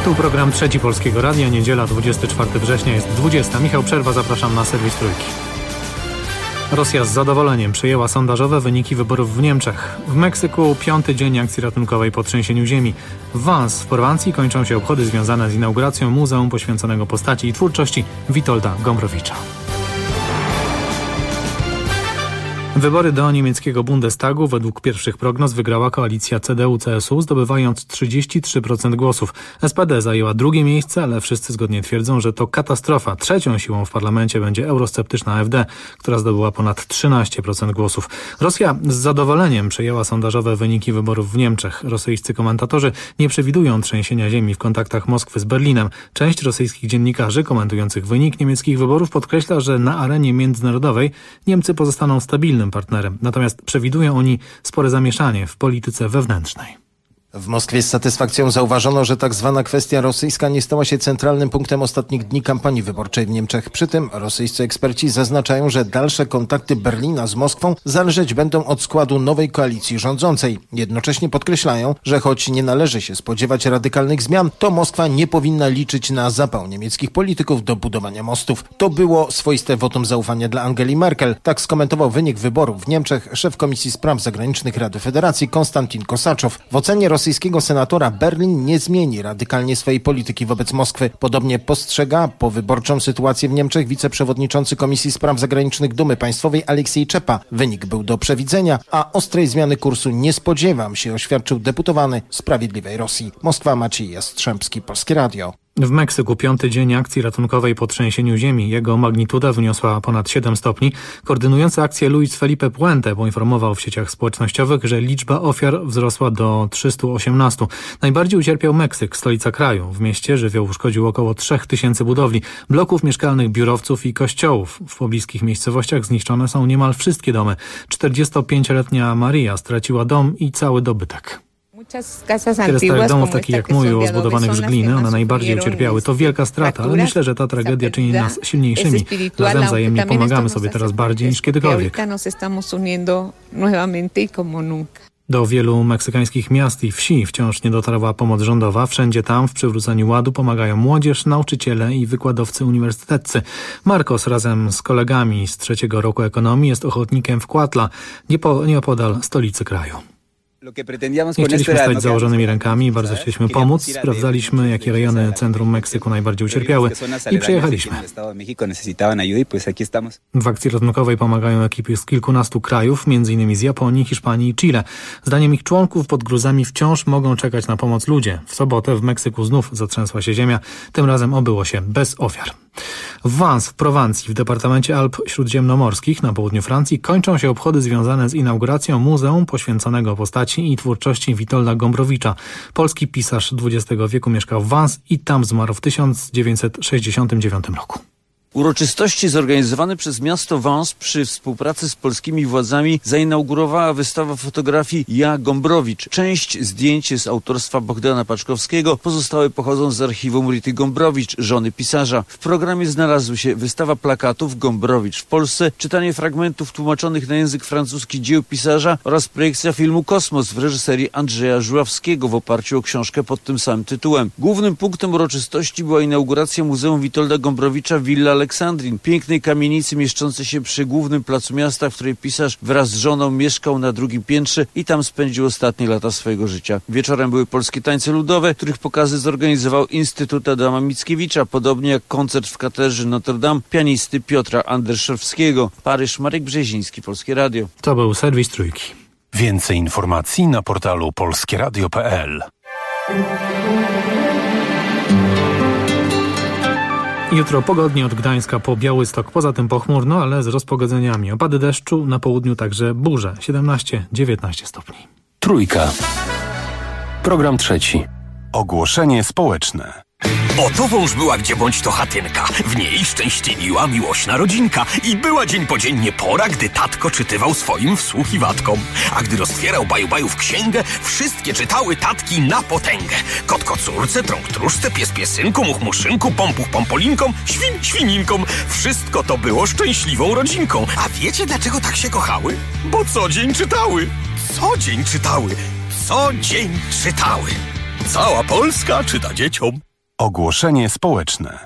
Tu program Trzeci Polskiego Radia, niedziela 24 września jest 20. Michał Przerwa, zapraszam na serwis Trójki. Rosja z zadowoleniem przyjęła sondażowe wyniki wyborów w Niemczech. W Meksyku 5. dzień akcji ratunkowej po trzęsieniu ziemi. W Vans w Prowincji kończą się obchody związane z inauguracją muzeum poświęconego postaci i twórczości Witolda Gombrowicza. Wybory do niemieckiego Bundestagu według pierwszych prognoz wygrała koalicja CDU-CSU, zdobywając 33% głosów. SPD zajęła drugie miejsce, ale wszyscy zgodnie twierdzą, że to katastrofa. Trzecią siłą w parlamencie będzie eurosceptyczna AfD, która zdobyła ponad 13% głosów. Rosja z zadowoleniem przyjęła sondażowe wyniki wyborów w Niemczech. Rosyjscy komentatorzy nie przewidują trzęsienia ziemi w kontaktach Moskwy z Berlinem. Część rosyjskich dziennikarzy komentujących wynik niemieckich wyborów podkreśla, że na arenie międzynarodowej Niemcy pozostaną stabilnym partnerem. Natomiast przewidują oni spore zamieszanie w polityce wewnętrznej. W Moskwie z satysfakcją zauważono, że tak zwana kwestia rosyjska nie stała się centralnym punktem ostatnich dni kampanii wyborczej w Niemczech. Przy tym rosyjscy eksperci zaznaczają, że dalsze kontakty Berlina z Moskwą zależeć będą od składu nowej koalicji rządzącej. Jednocześnie podkreślają, że choć nie należy się spodziewać radykalnych zmian, to Moskwa nie powinna liczyć na zapał niemieckich polityków do budowania mostów. To było swoiste wotum zaufania dla Angeli Merkel. Tak skomentował wynik wyborów w Niemczech szef Komisji Spraw Zagranicznych Rady Federacji Konstantin Kosaczow. W ocenie rosyjskiego senatora Berlin nie zmieni radykalnie swojej polityki wobec Moskwy. Podobnie postrzega powyborczą sytuację w Niemczech wiceprzewodniczący Komisji Spraw Zagranicznych Dumy Państwowej Aleksiej Czepa. Wynik był do przewidzenia, a ostrej zmiany kursu nie spodziewam się, oświadczył deputowany Sprawiedliwej Rosji. Moskwa, Maciej Jastrzębski, Polskie Radio. W Meksyku 5. dzień akcji ratunkowej po trzęsieniu ziemi. Jego magnituda wyniosła ponad 7 stopni. Koordynujący akcję Luis Felipe Puente poinformował w sieciach społecznościowych, że liczba ofiar wzrosła do 318. Najbardziej ucierpiał Meksyk, stolica kraju. W mieście żywioł uszkodził około 3000 budowli, bloków mieszkalnych, biurowców i kościołów. W pobliskich miejscowościach zniszczone są niemal wszystkie domy. 45-letnia Maria straciła dom i cały dobytek. Wiele starych domów, takich jak mój, zbudowanych z gliny, one najbardziej ucierpiały. To wielka strata, ale myślę, że ta tragedia czyni nas silniejszymi. Razem wzajemnie pomagamy sobie teraz bardziej niż kiedykolwiek. Do wielu meksykańskich miast i wsi wciąż nie dotarła pomoc rządowa. Wszędzie tam w przywróceniu ładu pomagają młodzież, nauczyciele i wykładowcy uniwersyteccy. Marcos razem z kolegami z 3. roku ekonomii jest ochotnikiem w Cuautla, nieopodal stolicy kraju. Nie chcieliśmy stać z założonymi rękami i bardzo chcieliśmy pomóc. Sprawdzaliśmy, jakie rejony centrum Meksyku najbardziej ucierpiały i przyjechaliśmy. W akcji ratunkowej pomagają ekipy z kilkunastu krajów, m.in. z Japonii, Hiszpanii i Chile. Zdaniem ich członków pod gruzami wciąż mogą czekać na pomoc ludzie. W sobotę w Meksyku znów zatrzęsła się ziemia. Tym razem obyło się bez ofiar. W Vans w Prowancji w departamencie Alp Śródziemnomorskich na południu Francji kończą się obchody związane z inauguracją muzeum poświęconego postaci i twórczości Witolda Gombrowicza. Polski pisarz XX wieku mieszkał w Vans i tam zmarł w 1969 roku. Uroczystości zorganizowane przez miasto Vans przy współpracy z polskimi władzami zainaugurowała wystawa fotografii Ja Gombrowicz. Część zdjęć z autorstwa Bogdana Paczkowskiego, pozostałe pochodzą z archiwum Rity Gombrowicz, żony pisarza. W programie znalazły się wystawa plakatów Gombrowicz w Polsce, czytanie fragmentów tłumaczonych na język francuski dzieł pisarza oraz projekcja filmu Kosmos w reżyserii Andrzeja Żuławskiego w oparciu o książkę pod tym samym tytułem. Głównym punktem uroczystości była inauguracja Muzeum Witolda Gombrowicza Villa Aleksandrin, pięknej kamienicy mieszczącej się przy głównym placu miasta, w której pisarz wraz z żoną mieszkał na drugim piętrze i tam spędził ostatnie lata swojego życia. Wieczorem były polskie tańce ludowe, których pokazy zorganizował Instytut Adama Mickiewicza, podobnie jak koncert w katedrze Notre Dame pianisty Piotra Anderszewskiego. Paryż, Marek Brzeziński, Polskie Radio. To był serwis Trójki. Więcej informacji na portalu polskieradio.pl. Jutro pogodnie od Gdańska po Białystok, poza tym pochmurno, ale z rozpogodzeniami. Opady deszczu, na południu także burze, 17-19 stopni. Trójka. Program trzeci. Ogłoszenie społeczne. Oto wąż była gdzie bądź to chatynka, w niej szczęśliwiła miłośna rodzinka i była dzień po dzień pora, gdy tatko czytywał swoim wsłuchiwatkom. A gdy roztwierał baju-bajów księgę, wszystkie czytały tatki na potęgę. Kot kocurce, trąg truszce, pies piesynku, much muszynku, pompuch pompolinkom, świn świninkom. Wszystko to było szczęśliwą rodzinką. A wiecie dlaczego tak się kochały? Bo co dzień czytały. Co dzień czytały. Co dzień czytały. Cała Polska czyta dzieciom. Ogłoszenie społeczne.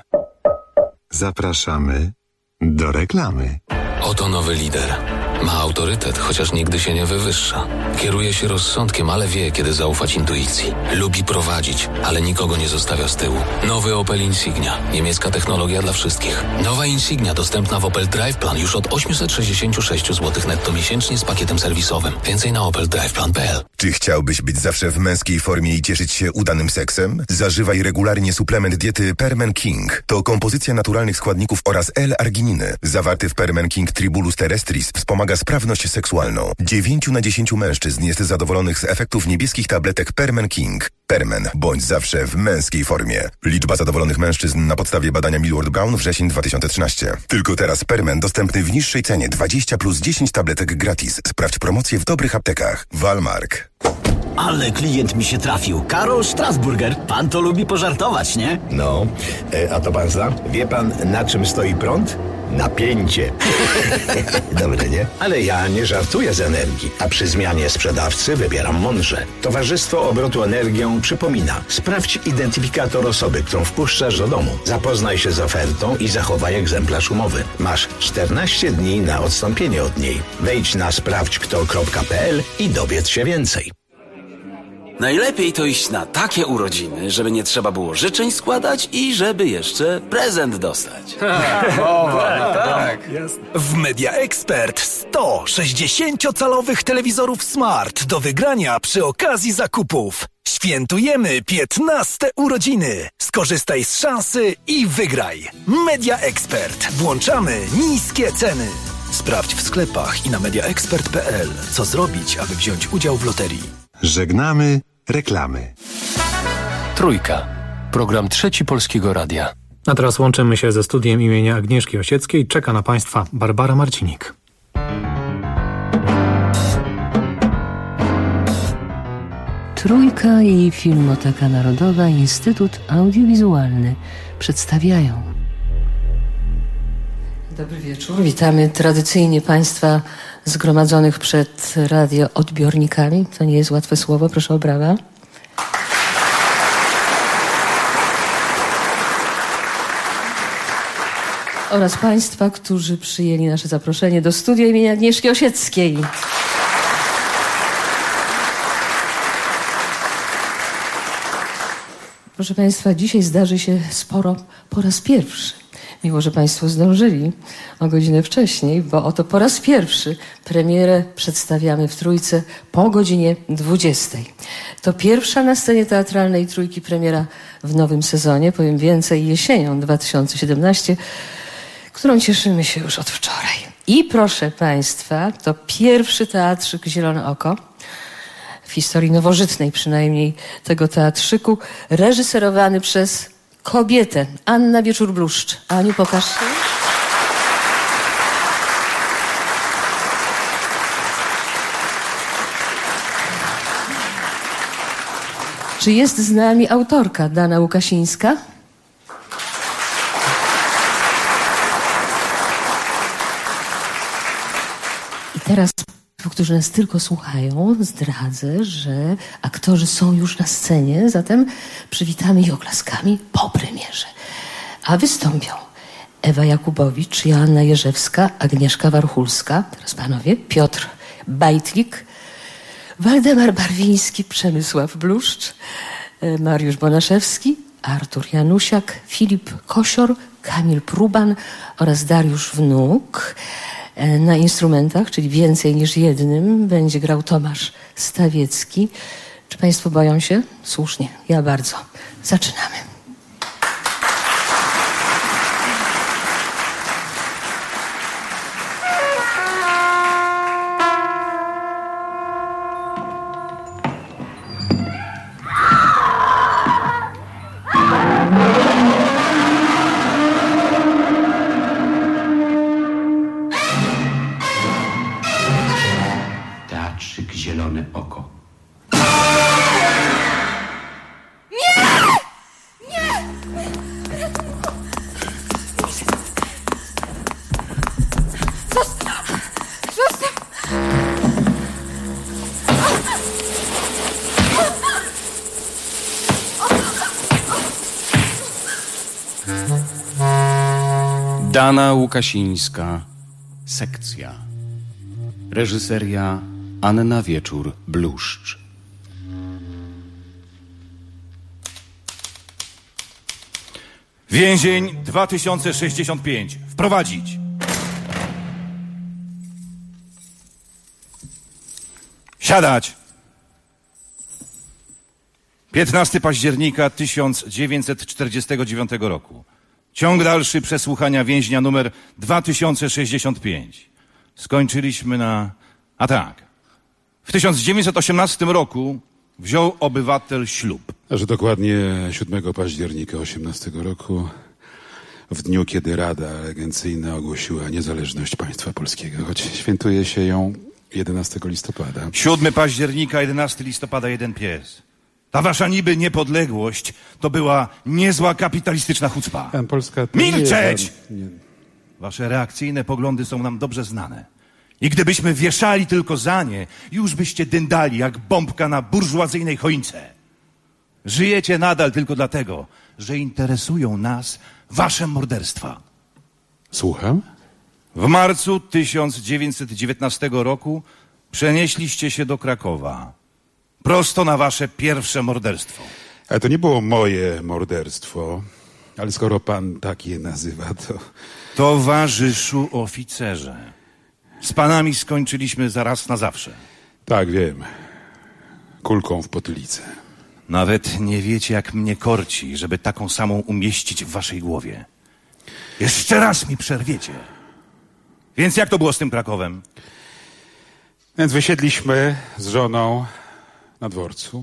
Zapraszamy do reklamy. Oto nowy lider. Ma autorytet, chociaż nigdy się nie wywyższa. Kieruje się rozsądkiem, ale wie, kiedy zaufać intuicji. Lubi prowadzić, ale nikogo nie zostawia z tyłu. Nowy Opel Insignia. Niemiecka technologia dla wszystkich. Nowa Insignia dostępna w Opel Drive Plan już od 866 zł netto miesięcznie z pakietem serwisowym. Więcej na opeldriveplan.pl. Czy chciałbyś być zawsze w męskiej formie i cieszyć się udanym seksem? Zażywaj regularnie suplement diety Permen King. To kompozycja naturalnych składników oraz L-argininy. Zawarty w Permen King Tribulus terrestris wspomaga sprawność seksualną. 9 na 10 mężczyzn jest zadowolonych z efektów niebieskich tabletek Permen King. Permen, bądź zawsze w męskiej formie. Liczba zadowolonych mężczyzn na podstawie badania Millward Brown wrzesień 2013. Tylko teraz Permen dostępny w niższej cenie 20 plus 10 tabletek gratis. Sprawdź promocję w dobrych aptekach. Walmark. Ale klient mi się trafił. Karol Strasburger. Pan to lubi pożartować, nie? No, a to pan zna? Wie pan, na czym stoi prąd? Napięcie. Dobre, nie? Ale ja nie żartuję z energii, a przy zmianie sprzedawcy wybieram mądrze. Towarzystwo Obrotu Energią przypomina: sprawdź identyfikator osoby, którą wpuszczasz do domu. Zapoznaj się z ofertą i zachowaj egzemplarz umowy. Masz 14 dni na odstąpienie od niej. Wejdź na sprawdźkto.pl i dowiedz się więcej. Najlepiej to iść na takie urodziny, żeby nie trzeba było życzeń składać i żeby jeszcze prezent dostać. Tak. W Media Expert 100 60-calowych telewizorów Smart do wygrania przy okazji zakupów. Świętujemy 15 urodziny. Skorzystaj z szansy i wygraj. Media Expert. Włączamy niskie ceny. Sprawdź w sklepach i na mediaexpert.pl, co zrobić, aby wziąć udział w loterii. Żegnamy reklamy. Trójka. Program Trzeci Polskiego Radia. A teraz łączymy się ze studiem imienia Agnieszki Osieckiej. Czeka na Państwa Barbara Marcinik. Trójka i Filmoteka Narodowa, Instytut Audiowizualny przedstawiają. Dobry wieczór. Witamy tradycyjnie Państwa zgromadzonych przed radioodbiornikami. To nie jest łatwe słowo, proszę o brawa. Oraz Państwa, którzy przyjęli nasze zaproszenie do studia imienia Agnieszki Osieckiej. Proszę Państwa, dzisiaj zdarzy się sporo po raz pierwszy. Miło, że Państwo zdążyli o godzinę wcześniej, bo oto po raz pierwszy premierę przedstawiamy w Trójce po godzinie 20. To pierwsza na scenie teatralnej Trójki premiera w nowym sezonie, powiem więcej, jesienią 2017, którą cieszymy się już od wczoraj. I proszę Państwa, to pierwszy teatrzyk Zielone Oko, w historii nowożytnej przynajmniej tego teatrzyku, reżyserowany przez kobietę, Anna Wieczór-Bluszcz. Aniu, pokaż się. Czy jest z nami autorka Dana Łukasińska? I teraz, którzy nas tylko słuchają, zdradzę, że aktorzy są już na scenie, zatem przywitamy ich oklaskami po premierze. A wystąpią Ewa Jakubowicz, Joanna Jerzewska, Agnieszka Warchulska, teraz panowie, Piotr Bajtlik, Waldemar Barwiński, Przemysław Bluszcz, Mariusz Bonaszewski, Artur Janusiak, Filip Kosior, Kamil Pruban oraz Dariusz Wnuk. Na instrumentach, czyli więcej niż jednym, będzie grał Tomasz Stawiecki. Czy Państwo boją się? Słusznie, ja bardzo. Zaczynamy. Zielone Oko. Nie! Dana Łukasińska, sekcja. Reżyseria Anna Wieczór-Bluszcz. Więzień 2065. Wprowadzić. Siadać. 15 października 1949 roku. Ciąg dalszy przesłuchania więźnia numer 2065. Skończyliśmy na... A tak. W 1918 roku wziął obywatel ślub. A że dokładnie 7 października 18 roku, w dniu, kiedy Rada Regencyjna ogłosiła niezależność państwa polskiego, choć świętuje się ją 11 listopada. 7 października, 11 listopada, jeden pies. Ta wasza niby niepodległość to była niezła kapitalistyczna chucpa. Polska to Milczeć! nie... Wasze reakcyjne poglądy są nam dobrze znane. I gdybyśmy wieszali tylko za nie, już byście dyndali jak bombka na burżuazyjnej choince. Żyjecie nadal tylko dlatego, że interesują nas wasze morderstwa. Słucham? W marcu 1919 roku przenieśliście się do Krakowa. Prosto na wasze pierwsze morderstwo. Ale to nie było moje morderstwo, ale skoro pan tak je nazywa, to... Towarzyszu oficerze, z panami skończyliśmy zaraz na zawsze. Tak, wiem. Kulką w potylicę. Nawet nie wiecie, jak mnie korci, żeby taką samą umieścić w waszej głowie. Jeszcze raz mi przerwiecie. Więc jak to było z tym Krakowem? Więc wysiedliśmy z żoną na dworcu.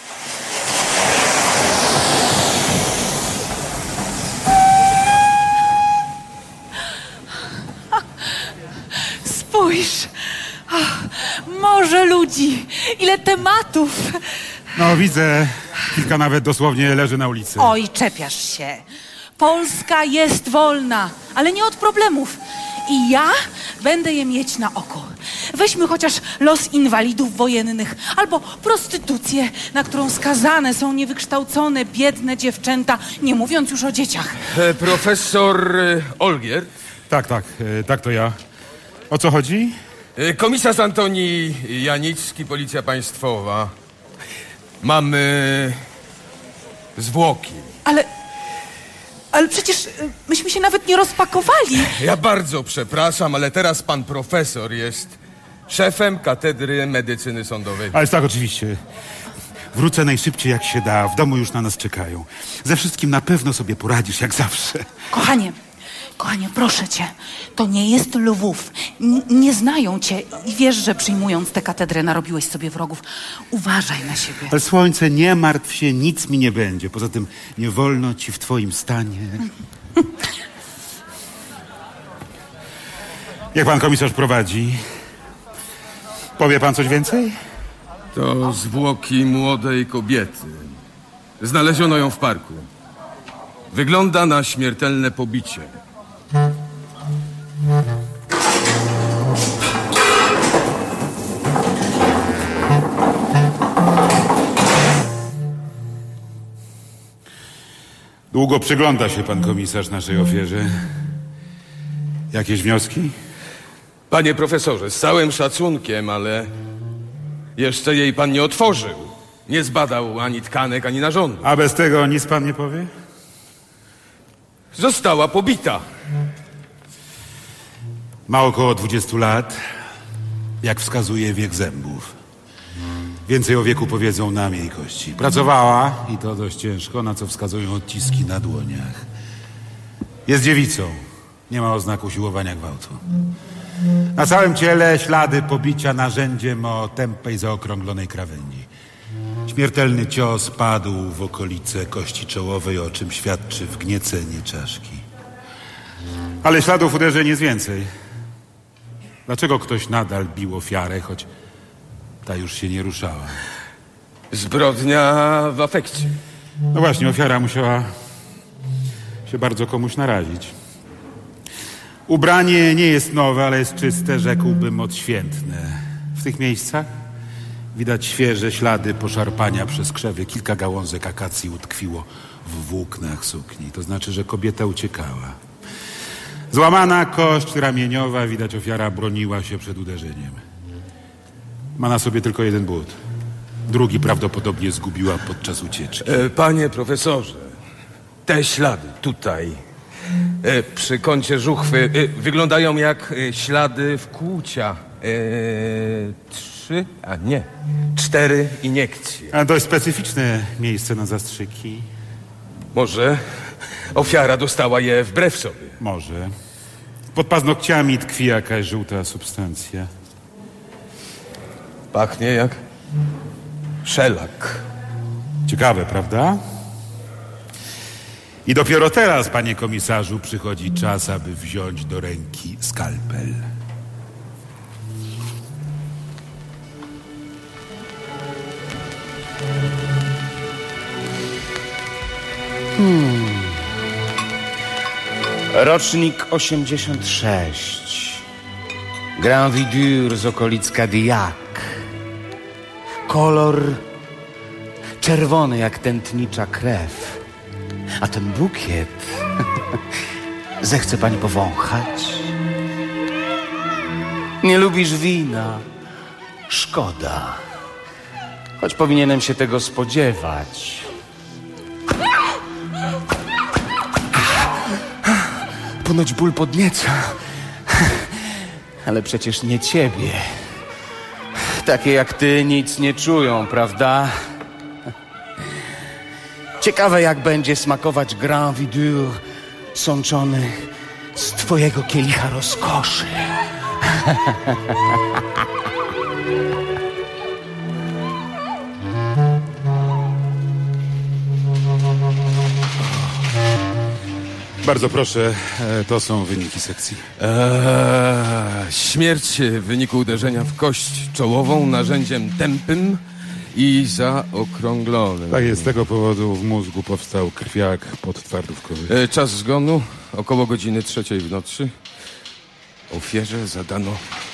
Spójrz! Morze ludzi! Ile tematów! No, widzę. Kilka nawet dosłownie leży na ulicy. Oj, czepiasz się. Polska jest wolna, ale nie od problemów. I ja będę je mieć na oko. Weźmy chociaż los inwalidów wojennych albo prostytucję, na którą skazane są niewykształcone, biedne dziewczęta, nie mówiąc już o dzieciach. Profesor Olgier? Tak to ja. O co chodzi? Komisarz Antoni Janicki, Policja Państwowa. Mamy zwłoki. Ale przecież myśmy się nawet nie rozpakowali. Ja bardzo przepraszam, ale teraz pan profesor jest szefem Katedry Medycyny Sądowej. Ale tak, oczywiście. Wrócę najszybciej jak się da. W domu już na nas czekają. Ze wszystkim na pewno sobie poradzisz, jak zawsze. Kochanie, proszę cię, to nie jest Lwów. Nie znają cię i wiesz, że przyjmując tę katedrę narobiłeś sobie wrogów. Uważaj na siebie. Ale słońce, nie martw się, nic mi nie będzie. Poza tym nie wolno ci w twoim stanie. Jak pan komisarz prowadzi? Powie pan coś więcej? To zwłoki młodej kobiety. Znaleziono ją w parku. Wygląda na śmiertelne pobicie. Długo przygląda się pan komisarz naszej ofierze. Jakieś wnioski? Panie profesorze, z całym szacunkiem, ale jeszcze jej pan nie otworzył. Nie zbadał ani tkanek, ani narządu. A bez tego nic pan nie powie? Została pobita. Ma około 20 lat, jak wskazuje wiek zębów. Więcej o wieku powiedzą nam jej kości. Pracowała, i to dość ciężko, na co wskazują odciski na dłoniach. Jest dziewicą. Nie ma oznaku siłowania gwałtu. Na całym ciele ślady pobicia narzędziem o tępej, zaokrąglonej krawędzi. Śmiertelny cios padł w okolice kości czołowej, o czym świadczy wgniecenie czaszki. Ale śladów uderzeń jest więcej. Dlaczego ktoś nadal bił ofiarę, choć ta już się nie ruszała? Zbrodnia w afekcie. No właśnie, ofiara musiała się bardzo komuś narazić. Ubranie nie jest nowe, ale jest czyste, rzekłbym odświętne. W tych miejscach widać świeże ślady poszarpania przez krzewy. Kilka gałązek akacji utkwiło w włóknach sukni. To znaczy, że kobieta uciekała. Złamana kość ramieniowa, widać ofiara broniła się przed uderzeniem. Ma na sobie tylko jeden but. Drugi prawdopodobnie zgubiła podczas ucieczki. Panie profesorze, te ślady tutaj, przy kącie żuchwy, wyglądają jak ślady wkłucia. 4 iniekcje. A dość specyficzne miejsce na zastrzyki. Może ofiara dostała je wbrew sobie. Może. Pod paznokciami tkwi jakaś żółta substancja. Pachnie jak szelak. Ciekawe, prawda? I dopiero teraz, panie komisarzu, przychodzi czas, aby wziąć do ręki skalpel. Rocznik 86. Grand Vidur z okolic Cadillac. Kolor czerwony jak tętnicza krew. A ten bukiet... Zechce pani powąchać? Nie lubisz wina? Szkoda. Choć powinienem się tego spodziewać. Ponoć ból podnieca. Ale przecież nie ciebie. Takie jak ty nic nie czują, prawda? Ciekawe, jak będzie smakować Grand Vidur sączony z twojego kielicha rozkoszy. Bardzo proszę, to są wyniki sekcji. Śmierć w wyniku uderzenia w kość czołową narzędziem tępym i zaokrąglonym. Tak jest, z tego powodu w mózgu powstał krwiak podtwardówkowy. Czas zgonu około godziny 3 w nocy. Ofierze zadano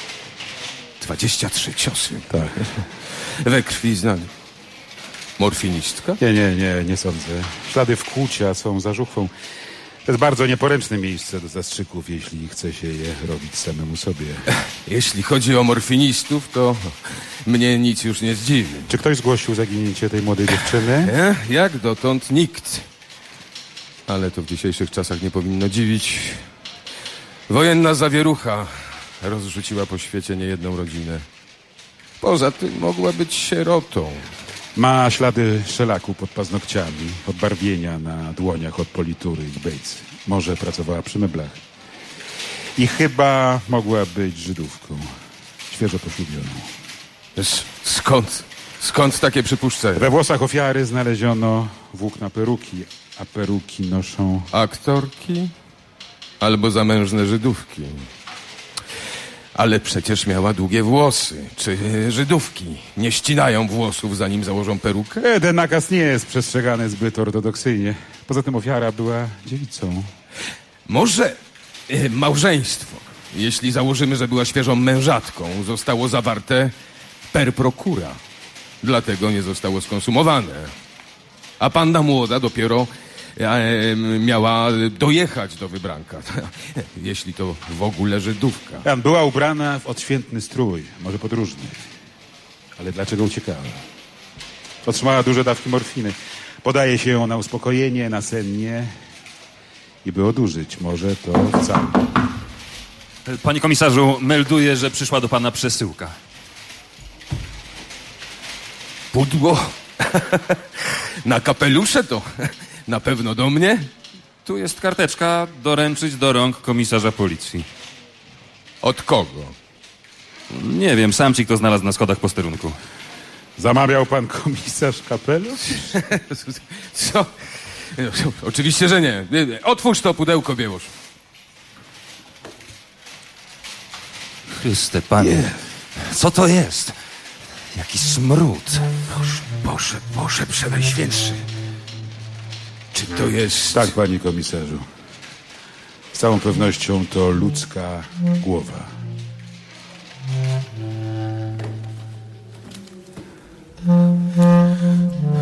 23 ciosy. Tak. We krwi znany. Morfinistka? Nie sądzę. Ślady wkłucia są za żuchwą. To jest bardzo nieporęczne miejsce do zastrzyków, jeśli chce się je robić samemu sobie. Jeśli chodzi o morfinistów, to mnie nic już nie zdziwi. Czy ktoś zgłosił zaginięcie tej młodej dziewczyny? Jak dotąd nikt. Ale to w dzisiejszych czasach nie powinno dziwić. Wojenna zawierucha rozrzuciła po świecie niejedną rodzinę. Poza tym mogła być sierotą. Ma ślady szelaku pod paznokciami, odbarwienia na dłoniach od politury i bejcy. Może pracowała przy meblach. I chyba mogła być Żydówką. Świeżo poślubioną. Skąd takie przypuszczenie? We włosach ofiary znaleziono włókna peruki, a peruki noszą... Aktorki? Albo zamężne Żydówki. Ale przecież miała długie włosy. Czy Żydówki nie ścinają włosów, zanim założą perukę? Ten nakaz nie jest przestrzegany zbyt ortodoksyjnie. Poza tym ofiara była dziewicą. Może małżeństwo, jeśli założymy, że była świeżą mężatką, zostało zawarte per procura. Dlatego nie zostało skonsumowane. A panna młoda dopiero miała dojechać do wybranka. Jeśli to w ogóle Żydówka. Była ubrana w odświętny strój, może podróżny. Ale dlaczego uciekała? Otrzymała duże dawki morfiny. Podaje się ją na uspokojenie, na sennie i by odurzyć. Może to wcale. Panie komisarzu, melduję, że przyszła do pana przesyłka. Pudło? Na kapelusze to na pewno do mnie? Tu jest karteczka, doręczyć do rąk komisarza policji. Od kogo? Nie wiem, samcik to znalazł na schodach posterunku. Zamawiał pan komisarz kapelusz? Co? Oczywiście, że nie. Otwórz to pudełko, Białosz. Chryste, panie, co to jest? Jaki smród. Boże, przenajświętszy. Czy to jest... Tak, panie komisarzu. Z całą pewnością to ludzka głowa.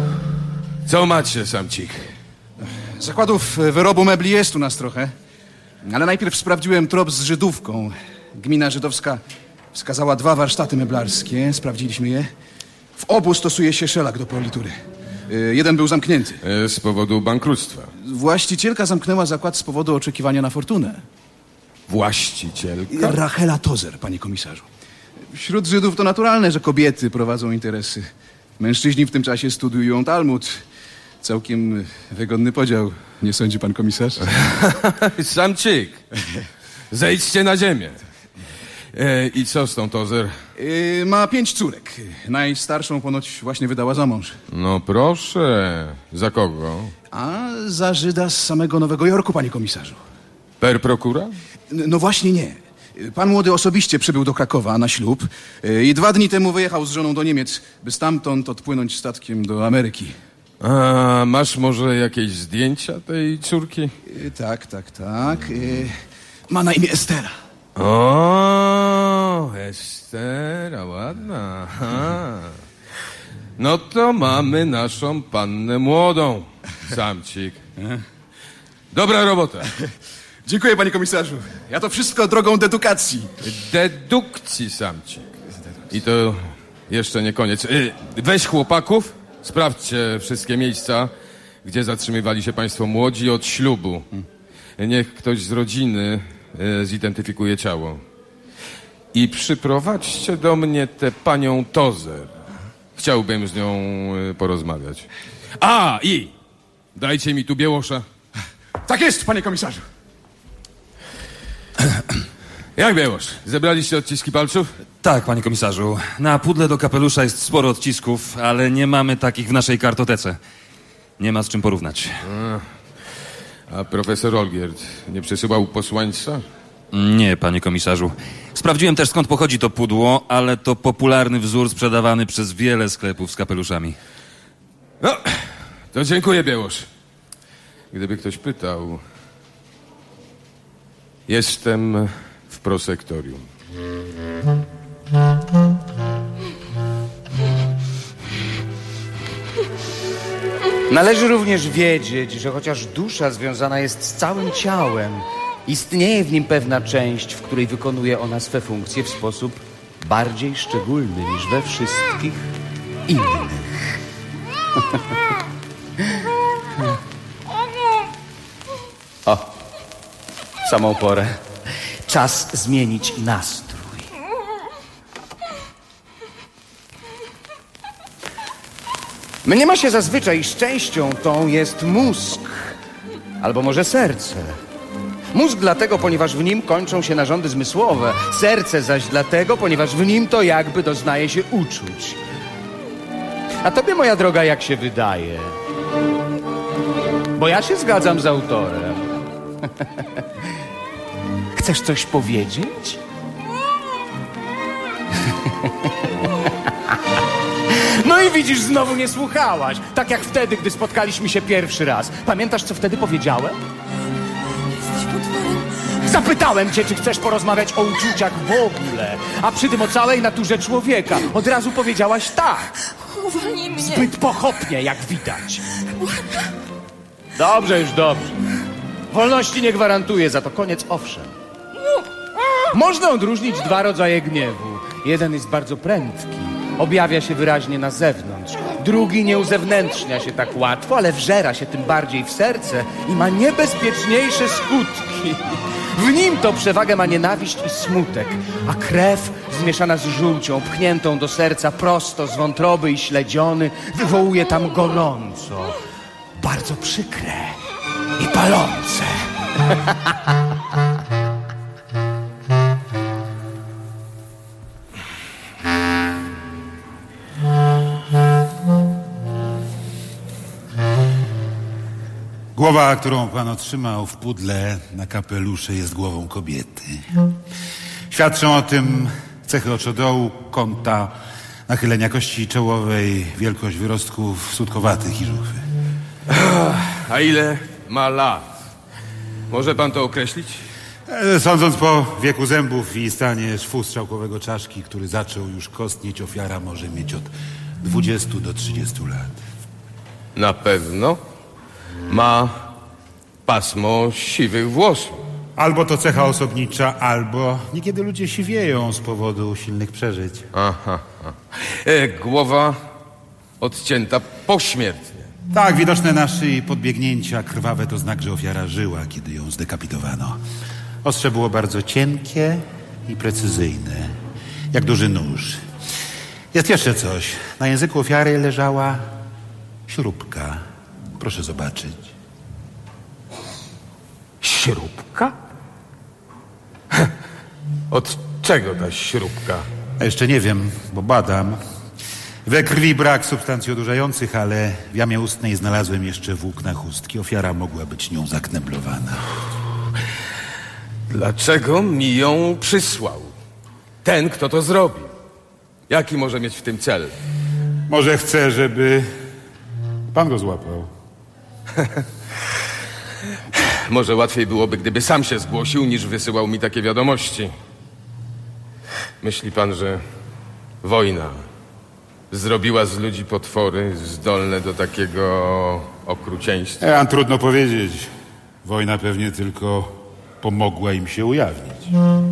Co macie, samcik? Zakładów wyrobu mebli jest u nas trochę. Ale najpierw sprawdziłem trop z Żydówką. Gmina żydowska wskazała 2 warsztaty meblarskie, sprawdziliśmy je. W obu stosuje się szelak do politury. Jeden był zamknięty. Z powodu bankructwa. Właścicielka zamknęła zakład z powodu oczekiwania na fortunę. Właścicielka? Rachela Tozer, panie komisarzu. Wśród Żydów to naturalne, że kobiety prowadzą interesy. Mężczyźni w tym czasie studiują Talmud. Całkiem wygodny podział, nie sądzi pan komisarz? Samczyk, zejdźcie na ziemię. I co z tą Tozer? Ma 5 córek. Najstarszą ponoć właśnie wydała za mąż. No proszę, za kogo? A za Żyda z samego Nowego Jorku, panie komisarzu. Per procura? No właśnie nie. Pan młody osobiście przybył do Krakowa na ślub i 2 dni temu wyjechał z żoną do Niemiec, by stamtąd odpłynąć statkiem do Ameryki. A masz może jakieś zdjęcia tej córki? Tak. Ma na imię Estera. O, Estera, ładna. Aha. No to mamy naszą pannę młodą, Samcik. Dobra robota. Dziękuję, panie komisarzu. Ja to wszystko drogą dedukacji. Dedukcji, Samcik. I to jeszcze nie koniec. Weź chłopaków, sprawdźcie wszystkie miejsca, gdzie zatrzymywali się państwo młodzi od ślubu. Niech ktoś z rodziny zidentyfikuje ciało. I przyprowadźcie do mnie tę panią Tozer. Chciałbym z nią porozmawiać. I dajcie mi tu Białosza. Tak jest, panie komisarzu. Jak Białosz? Zebraliście odciski palców? Tak, panie komisarzu. Na pudle do kapelusza jest sporo odcisków, ale nie mamy takich w naszej kartotece. Nie ma z czym porównać. A profesor Olgierd nie przesyłał posłańca? Nie, panie komisarzu. Sprawdziłem też, skąd pochodzi to pudło, ale to popularny wzór sprzedawany przez wiele sklepów z kapeluszami. No, to dziękuję, Białosz. Gdyby ktoś pytał, jestem w prosektorium. Należy również wiedzieć, że chociaż dusza związana jest z całym ciałem, istnieje w nim pewna część, w której wykonuje ona swe funkcje w sposób bardziej szczególny niż we wszystkich innych. O, w samą porę. Czas zmienić nastrój. Mniema się zazwyczaj, iż częścią tą jest mózg, albo może serce. Mózg dlatego, ponieważ w nim kończą się narządy zmysłowe, serce zaś dlatego, ponieważ w nim to jakby doznaje się uczuć. A tobie, moja droga, jak się wydaje? Bo ja się zgadzam z autorem. Chcesz coś powiedzieć? No i widzisz, znowu nie słuchałaś. Tak jak wtedy, gdy spotkaliśmy się pierwszy raz. Pamiętasz, co wtedy powiedziałem? Jesteś potworem. Zapytałem cię, czy chcesz porozmawiać o uczuciach w ogóle, a przy tym o całej naturze człowieka. Od razu powiedziałaś tak. Uwolnij mnie. Zbyt pochopnie, jak widać. Dobrze, już dobrze. Wolności nie gwarantuję, za to koniec owszem. Można odróżnić 2 rodzaje gniewu. Jeden jest bardzo prędki, objawia się wyraźnie na zewnątrz. Drugi nie uzewnętrznia się tak łatwo, ale wżera się tym bardziej w serce i ma niebezpieczniejsze skutki. W nim to przewagę ma nienawiść i smutek, a krew zmieszana z żółcią, pchniętą do serca prosto z wątroby i śledziony, wywołuje tam gorąco, bardzo przykre i palące. Głowa, którą pan otrzymał w pudle na kapelusze, jest głową kobiety. Świadczą o tym cechy oczodołu, kąta, nachylenia kości czołowej, wielkość wyrostków sutkowatych i żuchwy. A ile ma lat? Może pan to określić? Sądząc po wieku zębów i stanie szwu strzałkowego czaszki, który zaczął już kostnieć, ofiara może mieć od 20 do 30 lat. Na pewno ma pasmo siwych włosów. Albo to cecha osobnicza, albo niekiedy ludzie siwieją z powodu silnych przeżyć. Aha. Głowa odcięta pośmiertnie. Tak, widoczne na szyi podbiegnięcia krwawe to znak, że ofiara żyła, kiedy ją zdekapitowano. Ostrze było bardzo cienkie i precyzyjne, jak duży nóż. Jest jeszcze coś. Na języku ofiary leżała śrubka. Proszę zobaczyć. Śrubka? Od czego ta śrubka? A jeszcze nie wiem, bo badam. We krwi brak substancji odurzających, ale w jamie ustnej znalazłem jeszcze włókna chustki. Ofiara mogła być nią zakneblowana. Dlaczego mi ją przysłał? Ten, kto to zrobił. Jaki może mieć w tym cel? Może chce, żeby pan go złapał. Może łatwiej byłoby, gdyby sam się zgłosił, niż wysyłał mi takie wiadomości. Myśli pan, że wojna zrobiła z ludzi potwory zdolne do takiego okrucieństwa? Trudno powiedzieć. Wojna pewnie tylko pomogła im się ujawnić.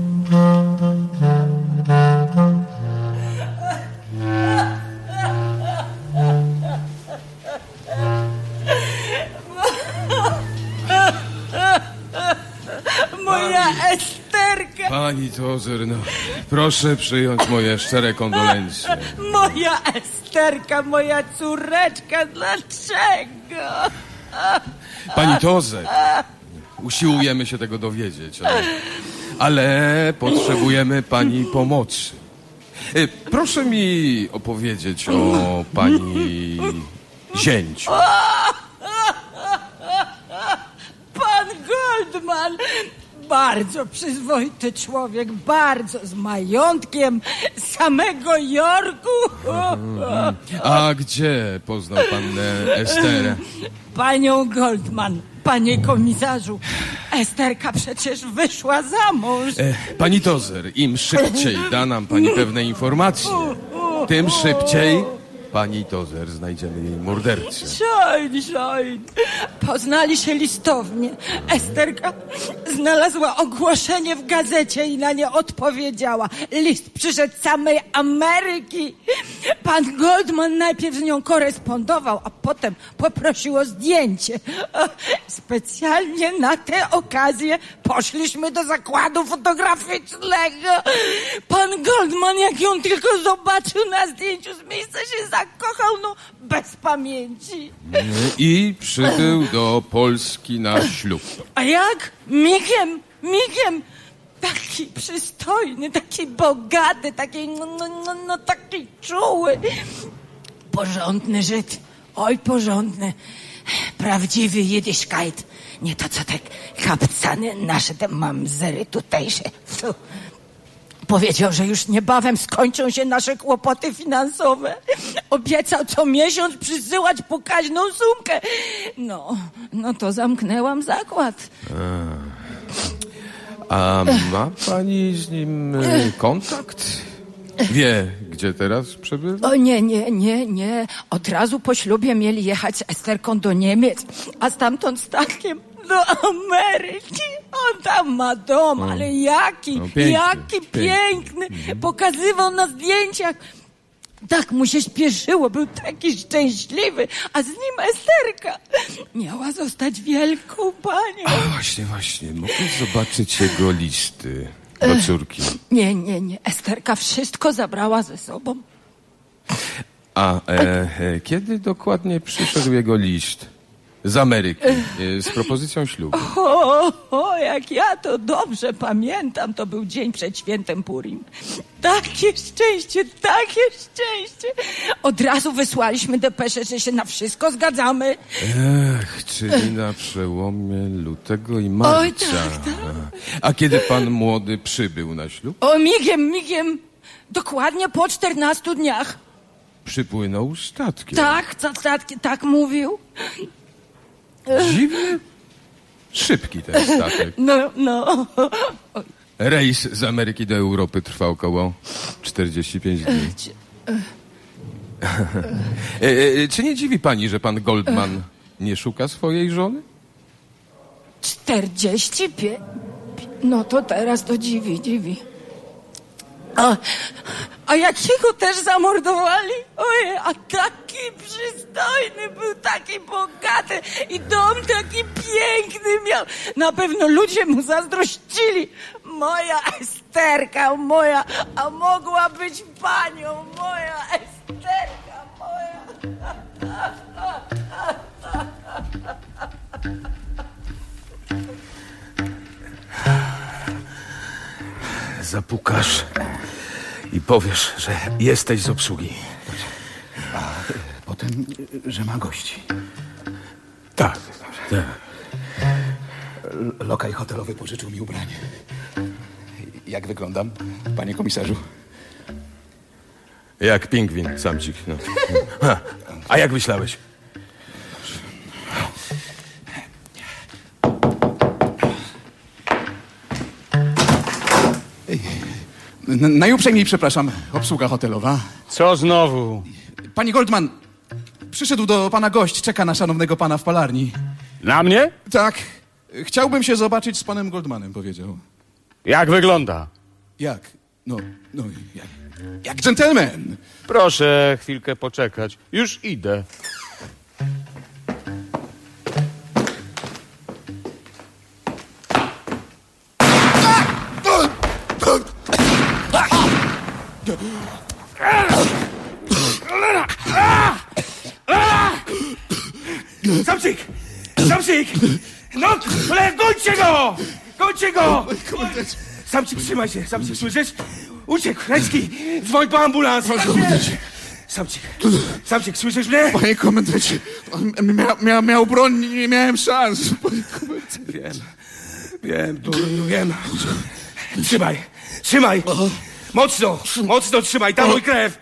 Moja Esterka! Pani Tozer, no, proszę przyjąć moje szczere kondolencje. Moja Esterka, moja córeczka, dlaczego? Pani Tozer, usiłujemy się tego dowiedzieć, ale potrzebujemy pani pomocy. Proszę mi opowiedzieć o pani zięciu. Pan Goldman! Bardzo przyzwoity człowiek, bardzo z majątkiem z samego Jorku. A gdzie poznał pan Esterę? Panią Goldman, panie komisarzu, Esterka przecież wyszła za mąż. Pani Tozer, im szybciej da nam pani pewne informacje, tym szybciej pani Tozer znajdziemy jej mordercę. Schein. Poznali się listownie. Esterka znalazła ogłoszenie w gazecie i na nie odpowiedziała. List przyszedł z samej Ameryki. Pan Goldman najpierw z nią korespondował, a potem poprosił o zdjęcie. Specjalnie na tę okazję poszliśmy do zakładu fotograficznego. Pan Goldman, jak ją tylko zobaczył na zdjęciu, z miejsca się zakochał, no bez pamięci. I przybył do Polski na ślub. A jak? Migiem. Taki przystojny, taki bogaty, taki, taki czuły. Porządny Żyd. Oj, porządny. Prawdziwy Jiddischkeit. Nie to, co te kapcany nasze, te mamzery tutejsze. Powiedział, że już niebawem skończą się nasze kłopoty finansowe. Obiecał co miesiąc przysyłać pokaźną sumkę. No to zamknęłam zakład. A ma pani z nim kontakt? Wie, gdzie teraz przebywa? O nie. Od razu po ślubie mieli jechać z Esterką do Niemiec, a stamtąd statkiem do Ameryki. On tam ma dom, ale jaki piękny. Pokazywał na zdjęciach. Tak mu się śpieszyło, był taki szczęśliwy, a z nim Esterka miała zostać wielką panią. A właśnie, mogę zobaczyć jego listy do córki. Nie, Esterka wszystko zabrała ze sobą. A kiedy dokładnie przyszedł jego list z Ameryki z propozycją ślubu? Jak ja to dobrze pamiętam, to był dzień przed świętem Purim. Takie szczęście. Od razu wysłaliśmy depeszę, że się na wszystko zgadzamy. Czyli na przełomie lutego i marca. Oj, tak. A kiedy pan młody przybył na ślub? Migiem. Dokładnie po 14 dniach. Przypłynął statkiem. Tak mówił. Dziwnie szybki ten statek. No. Rejs z Ameryki do Europy trwa około 45 dni. Czy nie dziwi pani, że pan Goldman nie szuka swojej żony? 45 No to teraz to dziwi. A jakiego też zamordowali? Ojej, a taki przystojny był, taki bogaty i dom taki piękny miał. Na pewno ludzie mu zazdrościli. Moja Esterka, moja, a mogła być panią, moja Esterka, moja. Zapukasz i powiesz, że jesteś z obsługi. A potem, że ma gości. Tak. Lokaj hotelowy pożyczył mi ubranie. Jak wyglądam, panie komisarzu? Jak pingwin, samcik. No. A jak myślałeś? Najuprzejmiej przepraszam, obsługa hotelowa. Co znowu? Pani Goldman, przyszedł do pana gość, czeka na szanownego pana w palarni. Na mnie? Tak. Chciałbym się zobaczyć z panem Goldmanem, powiedział. Jak wygląda? Jak? Jak dżentelmen. Proszę chwilkę poczekać. Już idę. Samczyk! No, gońcie go! Samczyk, trzymaj się, Samczyk, słyszysz? Uciekł, Rajski, dzwoń po ambulans! Samczyk, słyszysz mnie? Panie komendancie, miał broń, nie miałem szans. Panie komendancie. Wiem. Trzymaj! Mocno trzymaj, tam mój krew!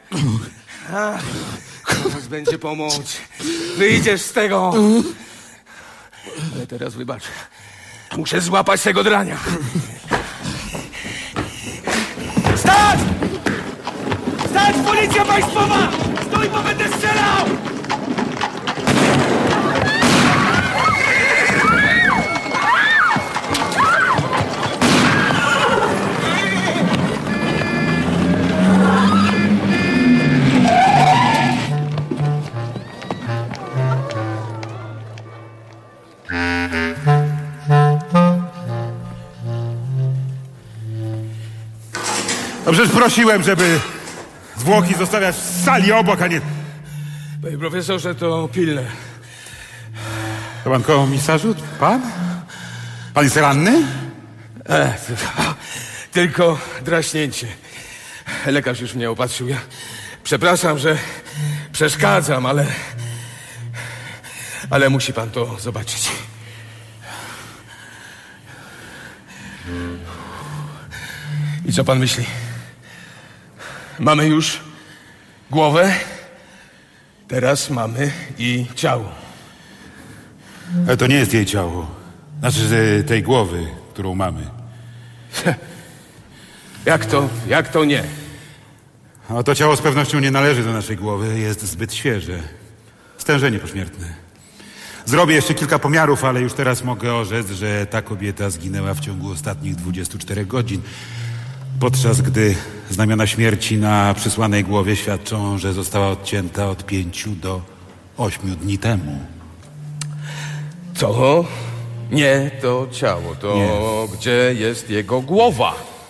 Teraz będzie pomoc. Wyjdziesz z tego. Ale teraz wybacz. Muszę złapać tego drania. Stać! Policja państwowa! Stój, bo będę strzelał! No przecież prosiłem, żeby zwłoki zostawiać w sali obok, a nie... Panie profesorze, to pilne. To pan komisarzu? Pan? Pan jest ranny? Tylko draśnięcie. Lekarz już mnie opatrzył. Ja przepraszam, że przeszkadzam, ale musi pan to zobaczyć. I co pan myśli? Mamy już głowę, teraz mamy i ciało. Ale to nie jest jej ciało. Znaczy, tej głowy, którą mamy. Jak to nie? A to ciało z pewnością nie należy do naszej głowy. Jest zbyt świeże. Stężenie pośmiertne. Zrobię jeszcze kilka pomiarów, ale już teraz mogę orzec, że ta kobieta zginęła w ciągu ostatnich 24 godzin. Podczas gdy znamiona śmierci na przysłanej głowie świadczą, że została odcięta od 5 do 8 dni temu. Co? Nie to ciało, to nie. Gdzie jest jego głowa?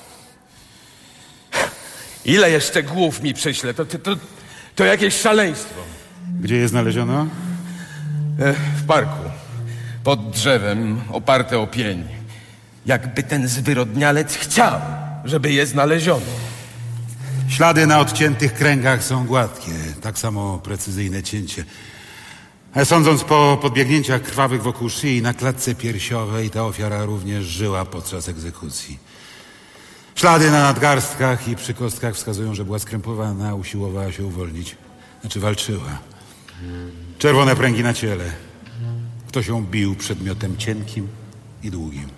Ile jeszcze głów mi przyśle? To jakieś szaleństwo. Gdzie je znaleziono? W parku. Pod drzewem, oparte o pień. Jakby ten zwyrodnialec chciał, żeby je znaleziono. Ślady na odciętych kręgach są gładkie. Tak samo precyzyjne cięcie. Ale sądząc po podbiegnięciach krwawych wokół szyi na klatce piersiowej, ta ofiara również żyła podczas egzekucji. Ślady na nadgarstkach i przykostkach wskazują, że była skrępowana, usiłowała się uwolnić. Znaczy walczyła. Czerwone pręgi na ciele. Ktoś ją bił przedmiotem cienkim i długim.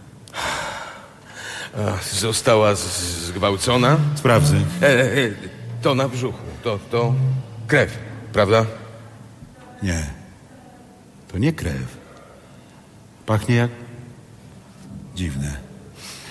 Została zgwałcona? Sprawdzę. To na brzuchu. To krew, prawda? Nie. To nie krew. Pachnie jak... dziwne.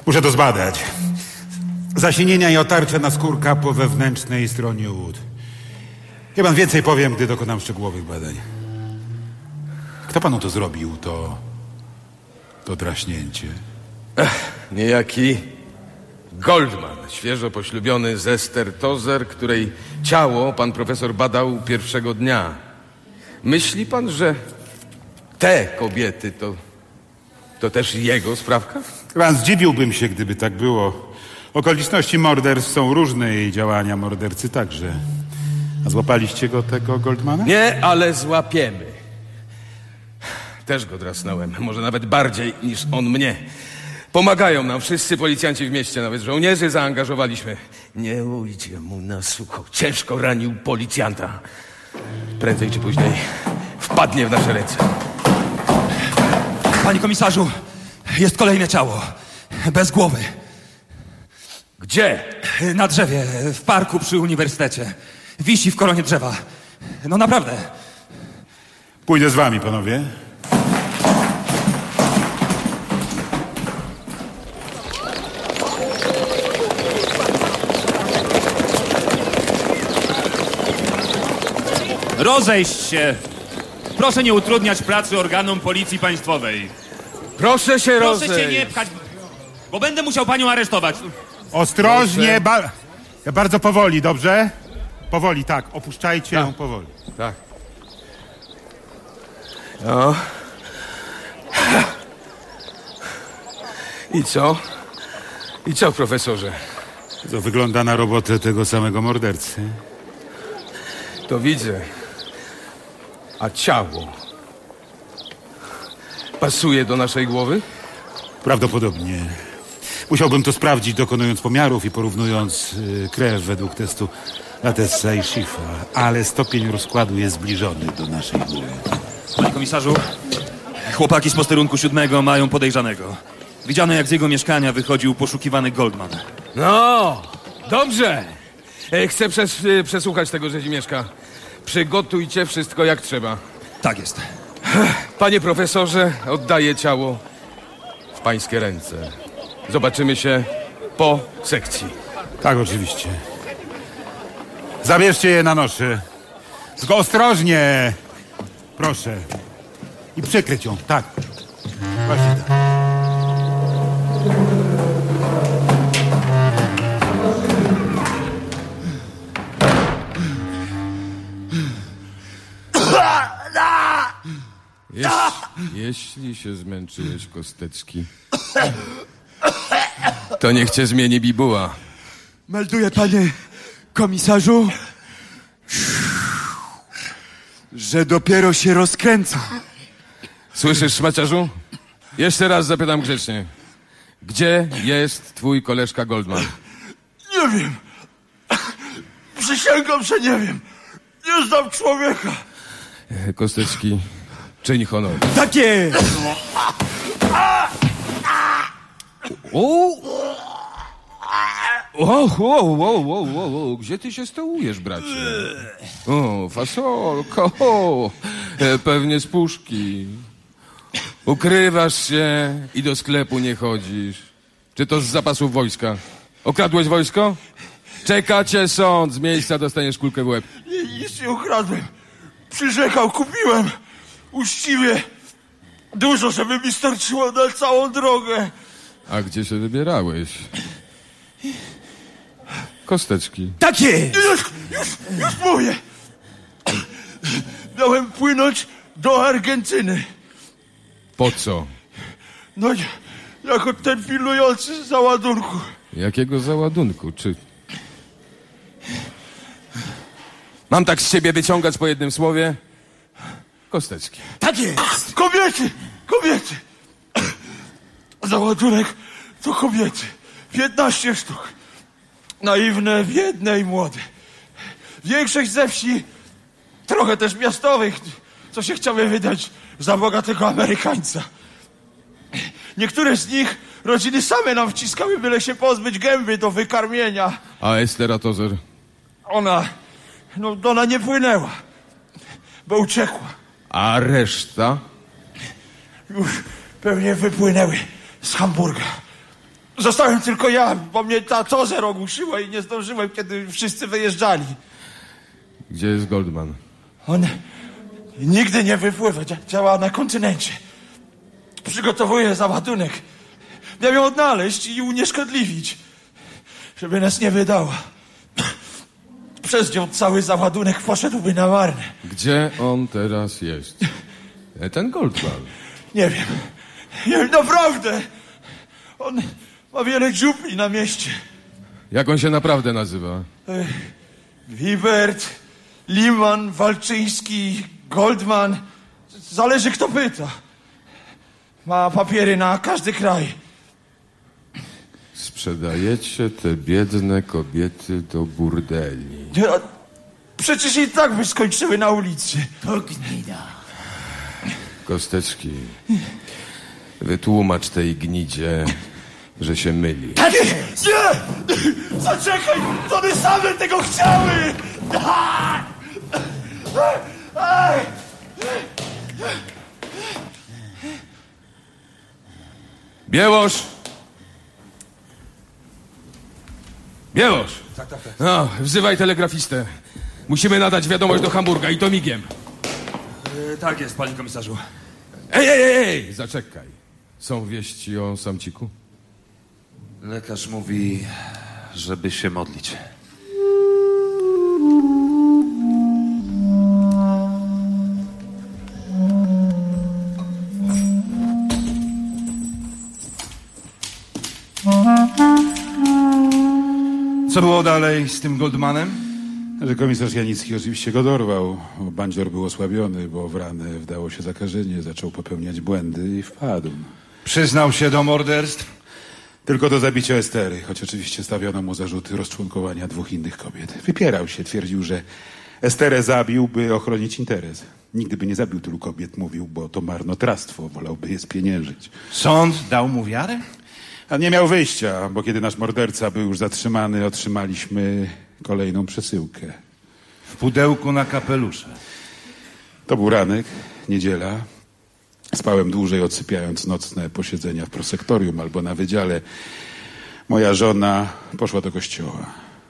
Muszę to zbadać. Zasinienia i otarcia naskórka po wewnętrznej stronie łód. Ja pan więcej powiem, gdy dokonam szczegółowych badań. Kto panu to zrobił, to draśnięcie? Niejaki Goldman, świeżo poślubiony z Esther Tozer, której ciało pan profesor badał pierwszego dnia. Myśli pan, że te kobiety to też jego sprawka? Pan, zdziwiłbym się, gdyby tak było. Okoliczności morderstw są różne i działania mordercy także. A złapaliście go, tego Goldmana? Nie, ale złapiemy. Też go drasnąłem, może nawet bardziej niż on mnie. Pomagają nam wszyscy policjanci w mieście, nawet żołnierzy zaangażowaliśmy. Nie ujdzie mu na sucho. Ciężko ranił policjanta. Prędzej czy później wpadnie w nasze ręce. Panie komisarzu, jest kolejne ciało. Bez głowy. Gdzie? Na drzewie, w parku przy uniwersytecie. Wisi w koronie drzewa. No naprawdę. Pójdę z wami, panowie. Rozejść się! Proszę nie utrudniać pracy organom policji państwowej. Proszę się rozejść. Proszę się nie pchać, bo będę musiał panią aresztować. Ostrożnie, bardzo powoli, dobrze? Powoli, tak. Opuszczajcie ją powoli. Tak. No. I co? I co, profesorze? To wygląda na robotę tego samego mordercy. To widzę. A ciało pasuje do naszej głowy? Prawdopodobnie. Musiałbym to sprawdzić, dokonując pomiarów i porównując krew według testu Latessa i Schiffa, ale stopień rozkładu jest zbliżony do naszej głowy. Panie komisarzu, chłopaki z posterunku 7 mają podejrzanego. Widziano, jak z jego mieszkania wychodził poszukiwany Goldman. No, dobrze. Chcę przesłuchać tego rzezimieszka. Przygotujcie wszystko jak trzeba. Tak jest. Panie profesorze, oddaję ciało w pańskie ręce. Zobaczymy się po sekcji. Tak, oczywiście. Zabierzcie je na nosze. Tylko ostrożnie. Proszę. I przykryć ją, tak. Właśnie tak. Jeśli się zmęczyłeś, Kostecki, to niech cię zmieni bibuła. Melduję, panie komisarzu, że dopiero się rozkręca. Słyszysz, szmaciarzu? Jeszcze raz zapytam grzecznie. Gdzie jest twój koleżka Goldman? Nie wiem. Przysięgam, że nie wiem. Nie znam człowieka. Kostecki, czyń honor. Tak jest! Gdzie ty się stołujesz, bracie? O, fasolko. Pewnie z puszki. Ukrywasz się i do sklepu nie chodzisz. Czy to z zapasów wojska? Okradłeś wojsko? Czeka cię sąd. Z miejsca dostaniesz kulkę w łeb. Nic nie ukradłem. Przyrzekał, kupiłem. Uczciwie. Dużo, żeby mi starczyło na całą drogę. A gdzie się wybierałeś? Kosteczki. Tak jest! Już mówię. Miałem płynąć do Argentyny. Po co? No, jako ten pilnujący załadunku. Jakiego załadunku? Czy... Mam tak z ciebie wyciągać po jednym słowie? Kosteczki. Tak jest! Kobiety! Kobiety! Załadunek to kobiety. 15 sztuk. Naiwne, biedne i młode. Większość ze wsi, trochę też miastowych, co się chciały wydać za bogatego Amerykańca. Niektóre z nich rodziny same nam wciskały, byle się pozbyć gęby do wykarmienia. A Estera Tozer? Ona nie płynęła, bo uciekła. A reszta? Już pewnie wypłynęły z Hamburga. Zostałem tylko ja, bo mnie ta tozę ogłuszyła i nie zdążyłem, kiedy wszyscy wyjeżdżali. Gdzie jest Goldman? On nigdy nie wypływa, działa na kontynencie. Przygotowuje załadunek. Miał ją odnaleźć i unieszkodliwić, żeby nas nie wydała. Przez nią cały załadunek poszedłby na marne. Gdzie on teraz jest? Ten Goldman. Nie wiem, naprawdę. On ma wiele dziupli na mieście. Jak on się naprawdę nazywa? Wibert, Liman, Walczyński, Goldman. Zależy kto pyta. Ma papiery na każdy kraj. Sprzedajecie te biedne kobiety do burdeli. Przecież i tak by skończyły na ulicy. To gnida. Kosteczki, wytłumacz tej gnidzie, że się myli. Nie! Zaczekaj! To one same tego chciały! Białosz! Białosz! Tak. No, wzywaj telegrafistę. Musimy nadać wiadomość do Hamburga i to migiem. Tak jest, panie komisarzu. Ej! Zaczekaj. Są wieści o Samciku? Lekarz mówi, żeby się modlić. Co było dalej z tym Goldmanem? Że komisarz Janicki oczywiście go dorwał. Bandzior był osłabiony, bo w ranę wdało się zakażenie, zaczął popełniać błędy i wpadł. Przyznał się do morderstw? Tylko do zabicia Estery, choć oczywiście stawiono mu zarzuty rozczłonkowania 2 innych kobiet. Wypierał się, twierdził, że Esterę zabił, by ochronić interes. Nigdy by nie zabił tylu kobiet, mówił, bo to marnotrawstwo, wolałby je spieniężyć. Sąd dał mu wiarę? A nie miał wyjścia, bo kiedy nasz morderca był już zatrzymany, otrzymaliśmy kolejną przesyłkę. W pudełku na kapelusze. To był ranek, niedziela. Spałem dłużej, odsypiając nocne posiedzenia w prosektorium albo na wydziale. Moja żona poszła do kościoła.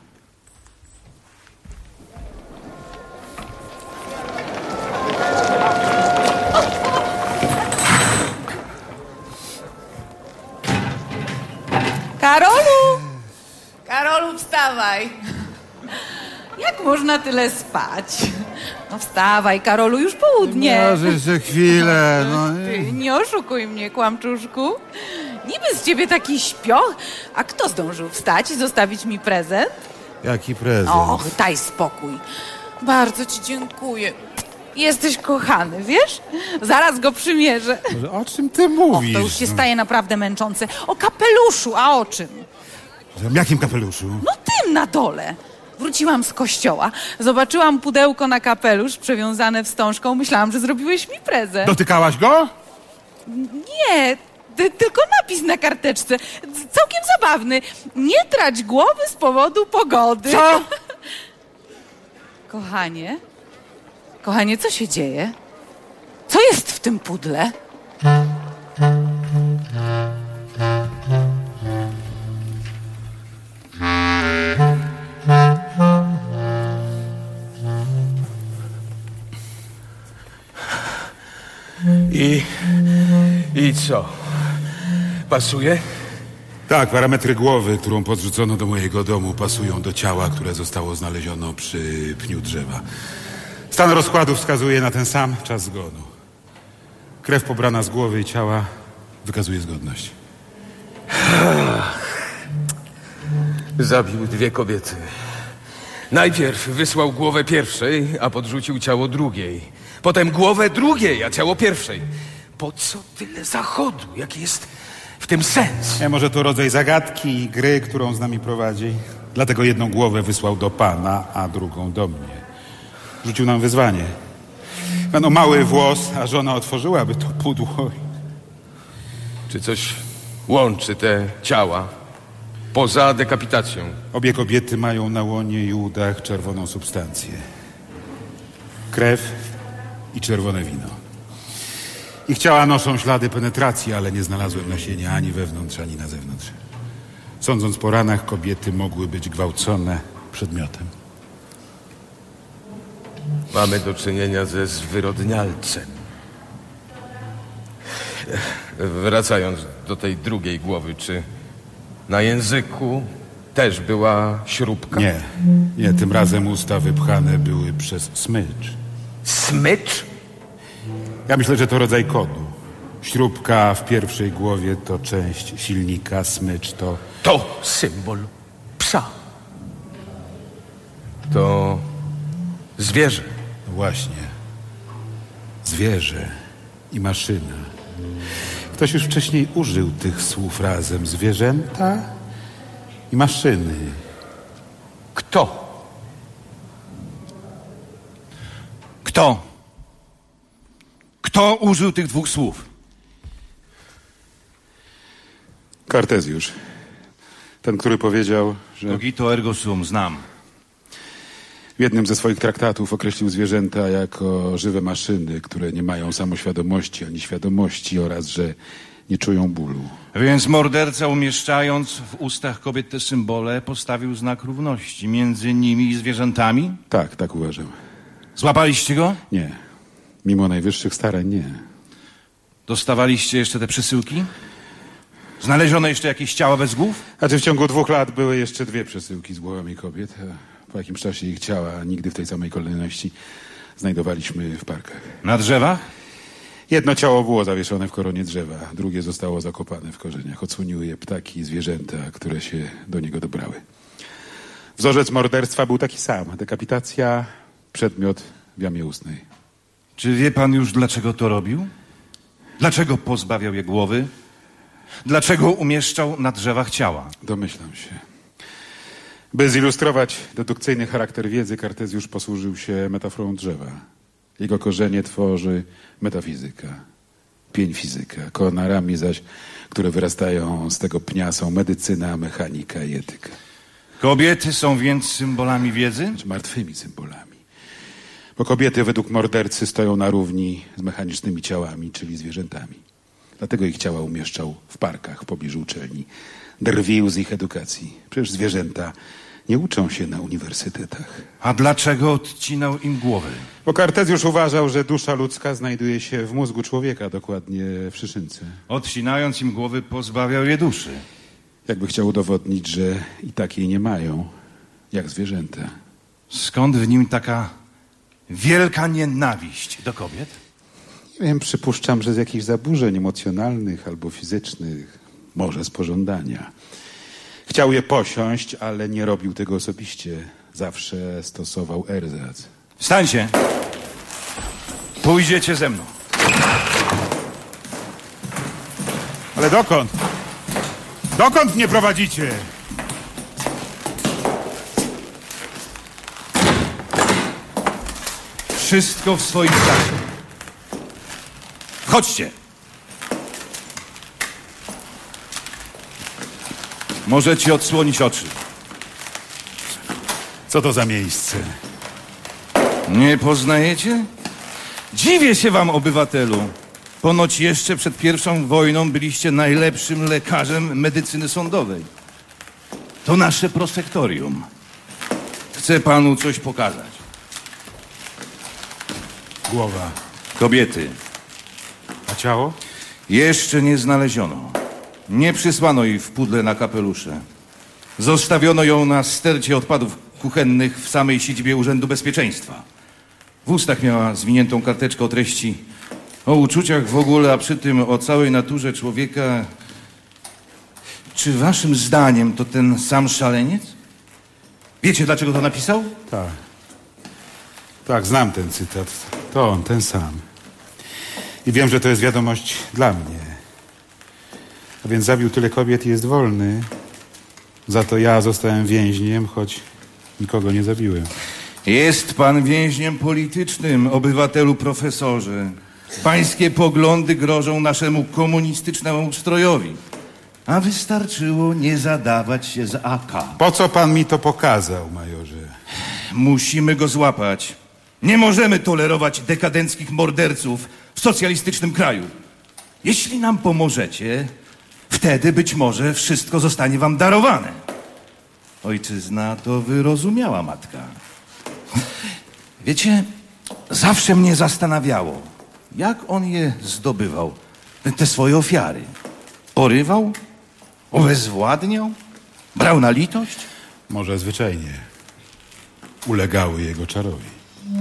Karolu, wstawaj. Jak można tyle spać? No wstawaj, Karolu, już południe. Może jeszcze chwilę, Ty, nie oszukuj mnie, kłamczuszku. Niby z ciebie taki śpioch, a kto zdążył wstać i zostawić mi prezent? Jaki prezent? Och, daj spokój. Bardzo ci dziękuję. Jesteś kochany, wiesz? Zaraz go przymierzę. O czym ty mówisz? To już się staje naprawdę męczące. O kapeluszu, a o czym? W jakim kapeluszu? No tym na dole. Wróciłam z kościoła, zobaczyłam pudełko na kapelusz przewiązane wstążką. Myślałam, że zrobiłeś mi prezent. Dotykałaś go? Nie, tylko napis na karteczce. Całkiem zabawny. Nie trać głowy z powodu pogody. Co? Kochanie, co się dzieje? Co jest w tym pudle? I co? Pasuje? Tak, parametry głowy, którą podrzucono do mojego domu, pasują do ciała, które zostało znalezione przy pniu drzewa. Stan rozkładu wskazuje na ten sam czas zgonu. Krew pobrana z głowy i ciała wykazuje zgodność. Zabił 2 kobiety. Najpierw wysłał głowę pierwszej, a podrzucił ciało drugiej. Potem głowę drugiej, a ciało pierwszej. Po co tyle zachodu? Jaki jest w tym sens? Może to rodzaj zagadki i gry, którą z nami prowadzi. Dlatego jedną głowę wysłał do pana, a drugą do mnie. Rzucił nam wyzwanie. No mały włos, a żona otworzyłaby to pudło. Czy coś łączy te ciała poza dekapitacją? Obie kobiety mają na łonie i udach czerwoną substancję. Krew i czerwone wino. Ich ciała noszą ślady penetracji, ale nie znalazłem nasienia ani wewnątrz, ani na zewnątrz. Sądząc po ranach, kobiety mogły być gwałcone przedmiotem. Mamy do czynienia ze zwyrodnialcem. Wracając do tej drugiej głowy, czy na języku też była śrubka? Nie, tym razem usta wypchane były przez smycz. Smycz? Ja myślę, że to rodzaj kodu. Śrubka w pierwszej głowie to część silnika, smycz to... To symbol psa. To zwierzę. Właśnie. Zwierzę i maszyna. Ktoś już wcześniej użył tych słów razem. Zwierzęta i maszyny. Kto? Kto użył tych dwóch słów? Kartezjusz. Ten, który powiedział, że... Cogito ergo sum, znam. W jednym ze swoich traktatów określił zwierzęta jako żywe maszyny, które nie mają samoświadomości ani świadomości oraz, że nie czują bólu. Więc morderca, umieszczając w ustach kobiet te symbole, postawił znak równości między nimi i zwierzętami? Tak uważam. Złapaliście go? Nie. Mimo najwyższych starań nie. Dostawaliście jeszcze te przesyłki? Znaleziono jeszcze jakieś ciała bez głów? Znaczy w ciągu 2 lat były jeszcze 2 przesyłki z głowami kobiet. Po jakimś czasie ich ciała, nigdy w tej samej kolejności, znajdowaliśmy w parkach. Na drzewach? Jedno ciało było zawieszone w koronie drzewa, drugie zostało zakopane w korzeniach. Odsłoniły je ptaki i zwierzęta, które się do niego dobrały. Wzorzec morderstwa był taki sam. Dekapitacja, przedmiot w jamie ustnej. Czy wie pan już, dlaczego to robił? Dlaczego pozbawiał je głowy? Dlaczego umieszczał na drzewach ciała? Domyślam się. By zilustrować dedukcyjny charakter wiedzy, Kartezjusz posłużył się metaforą drzewa. Jego korzenie tworzy metafizyka, pień fizyka. Konarami zaś, które wyrastają z tego pnia, są medycyna, mechanika i etyka. Kobiety są więc symbolami wiedzy? Martwymi symbolami. Bo kobiety według mordercy stoją na równi z mechanicznymi ciałami, czyli zwierzętami. Dlatego ich ciała umieszczał w parkach w pobliżu uczelni. Drwił z ich edukacji. Przecież zwierzęta nie uczą się na uniwersytetach. A dlaczego odcinał im głowy? Bo Kartezjusz uważał, że dusza ludzka znajduje się w mózgu człowieka, dokładnie w szyszynce. Odcinając im głowy, pozbawiał je duszy. Jakby chciał udowodnić, że i tak jej nie mają, jak zwierzęta. Skąd w nim taka wielka nienawiść do kobiet? Nie wiem, przypuszczam, że z jakichś zaburzeń emocjonalnych albo fizycznych, może z pożądania. Chciał je posiąść, ale nie robił tego osobiście. Zawsze stosował erzac. Wstańcie! Pójdziecie ze mną. Ale dokąd? Dokąd mnie prowadzicie? Wszystko w swoim czasie. Chodźcie! Możecie odsłonić oczy. Co to za miejsce? Nie poznajecie? Dziwię się wam, obywatelu. Ponoć jeszcze przed I wojną byliście najlepszym lekarzem medycyny sądowej. To nasze prosektorium. Chcę panu coś pokazać. Głowa. Kobiety. A ciało? Jeszcze nie znaleziono. Nie przysłano jej w pudle na kapelusze. Zostawiono ją na stercie odpadów kuchennych w samej siedzibie Urzędu Bezpieczeństwa. W ustach miała zwiniętą karteczkę o treści o uczuciach w ogóle, a przy tym o całej naturze człowieka. Czy waszym zdaniem to ten sam szaleniec? Wiecie, dlaczego to napisał? Tak. Tak, znam ten cytat. To on, ten sam. I wiem, że to jest wiadomość dla mnie. A więc zabił tyle kobiet i jest wolny. Za to ja zostałem więźniem, choć nikogo nie zabiłem. Jest pan więźniem politycznym, obywatelu profesorze. Pańskie poglądy grożą naszemu komunistycznemu ustrojowi. A wystarczyło nie zadawać się z AK. Po co pan mi to pokazał, majorze? Musimy go złapać. Nie możemy tolerować dekadenckich morderców w socjalistycznym kraju. Jeśli nam pomożecie, Wtedy być może wszystko zostanie wam darowane. Ojczyzna to wyrozumiała matka. Wiecie, zawsze mnie zastanawiało, jak on je zdobywał, te swoje ofiary. Porywał? Obezwładniał? Brał na litość? Może zwyczajnie ulegały jego czarowi.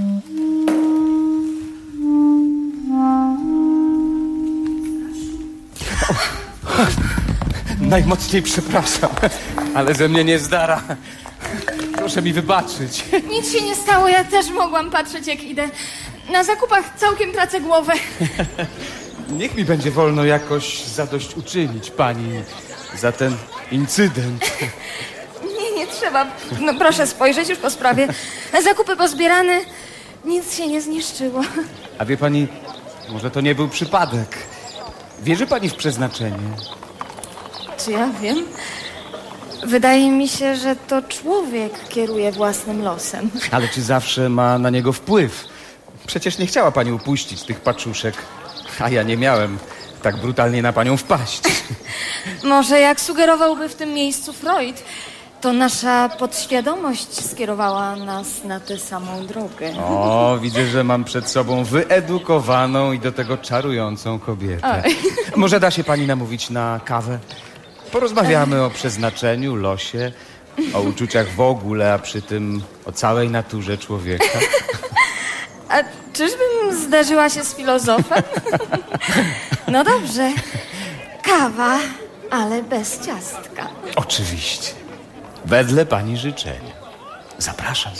Najmocniej przepraszam, ale ze mnie nie zdara. Proszę mi wybaczyć. Nic się nie stało, ja też mogłam patrzeć, jak idę. Na zakupach całkiem tracę głowę. Niech mi będzie wolno jakoś zadośćuczynić pani za ten incydent. Nie trzeba. No proszę spojrzeć już po sprawie. Zakupy pozbierane, nic się nie zniszczyło. A wie pani, może to nie był przypadek. Wierzy pani w przeznaczenie? Czy ja wiem? Wydaje mi się, że to człowiek kieruje własnym losem. Ale czy zawsze ma na niego wpływ? Przecież nie chciała pani upuścić tych paczuszek, a ja nie miałem tak brutalnie na panią wpaść. Może jak sugerowałby w tym miejscu Freud, to nasza podświadomość skierowała nas na tę samą drogę. O, widzę, że mam przed sobą wyedukowaną i do tego czarującą kobietę. Oj. Może da się pani namówić na kawę? Porozmawiamy o przeznaczeniu, losie, o uczuciach w ogóle, a przy tym o całej naturze człowieka. A czyżbym zderzyła się z filozofem? No dobrze. Kawa, ale bez ciastka. Oczywiście. Wedle pani życzenia. Zapraszam.